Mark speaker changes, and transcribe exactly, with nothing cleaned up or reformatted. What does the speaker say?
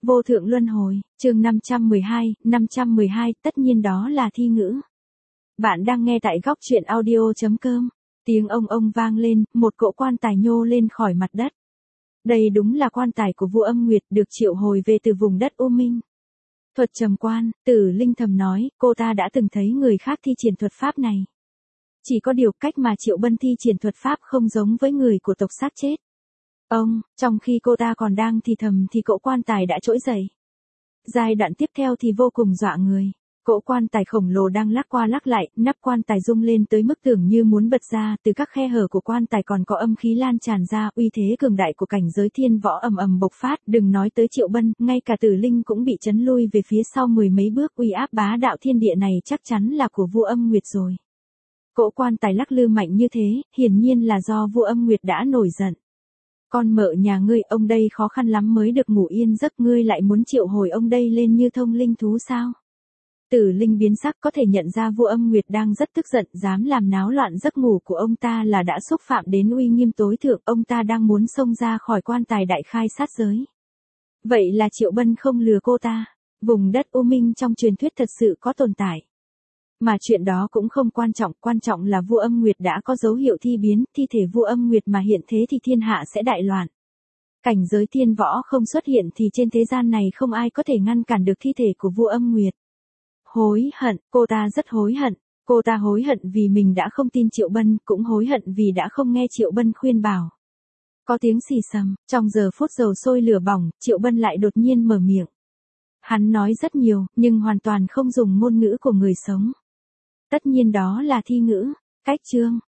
Speaker 1: Vô thượng luân hồi, chương năm trăm mười hai, năm trăm mười hai, tất nhiên đó là thi ngữ. Bạn đang nghe tại góc truyện audio chấm com. Tiếng ông ông vang lên, một cỗ quan tài nhô lên khỏi mặt đất. Đây đúng là quan tài của vua Âm Nguyệt được triệu hồi về từ vùng đất U Minh. Thuật trầm quan, Tử Linh thầm nói, cô ta đã từng thấy người khác thi triển thuật pháp này. Chỉ có điều cách mà Triệu Bân thi triển thuật pháp không giống với người của tộc xác chết. Ông, trong khi cô ta còn đang thì thầm thì cỗ quan tài đã trỗi dậy. Giai đoạn tiếp theo thì vô cùng dọa người. Cỗ quan tài khổng lồ đang lắc qua lắc lại, nắp quan tài rung lên tới mức tưởng như muốn bật ra, từ các khe hở của quan tài còn có âm khí lan tràn ra, uy thế cường đại của cảnh giới thiên võ ầm ầm bộc phát, đừng nói tới Triệu Bân, ngay cả Tử Linh cũng bị chấn lui về phía sau mười mấy bước, uy áp bá đạo thiên địa này chắc chắn là của vua Âm Nguyệt rồi. Cỗ quan tài lắc lư mạnh như thế, hiển nhiên là do vua Âm Nguyệt đã nổi giận. Con mợ nhà ngươi, ông đây khó khăn lắm mới được ngủ yên giấc, ngươi lại muốn triệu hồi ông đây lên như thông linh thú sao? Tử Linh biến sắc, có thể nhận ra vua Âm Nguyệt đang rất tức giận, dám làm náo loạn giấc ngủ của ông ta là đã xúc phạm đến uy nghiêm tối thượng, ông ta đang muốn xông ra khỏi quan tài đại khai sát giới. Vậy là Triệu Bân không lừa cô ta, vùng đất U Minh trong truyền thuyết thật sự có tồn tại. Mà chuyện đó cũng không quan trọng, quan trọng là vua Âm Nguyệt đã có dấu hiệu thi biến, thi thể vua Âm Nguyệt mà hiện thế thì thiên hạ sẽ đại loạn. Cảnh giới thiên võ không xuất hiện thì trên thế gian này không ai có thể ngăn cản được thi thể của vua Âm Nguyệt. Hối hận, cô ta rất hối hận, cô ta hối hận vì mình đã không tin Triệu Bân, cũng hối hận vì đã không nghe Triệu Bân khuyên bảo. Có tiếng xì xầm, trong giờ phút dầu sôi lửa bỏng, Triệu Bân lại đột nhiên mở miệng. Hắn nói rất nhiều, nhưng hoàn toàn không dùng ngôn ngữ của người sống. Tất nhiên đó là thi ngữ. Cách chương,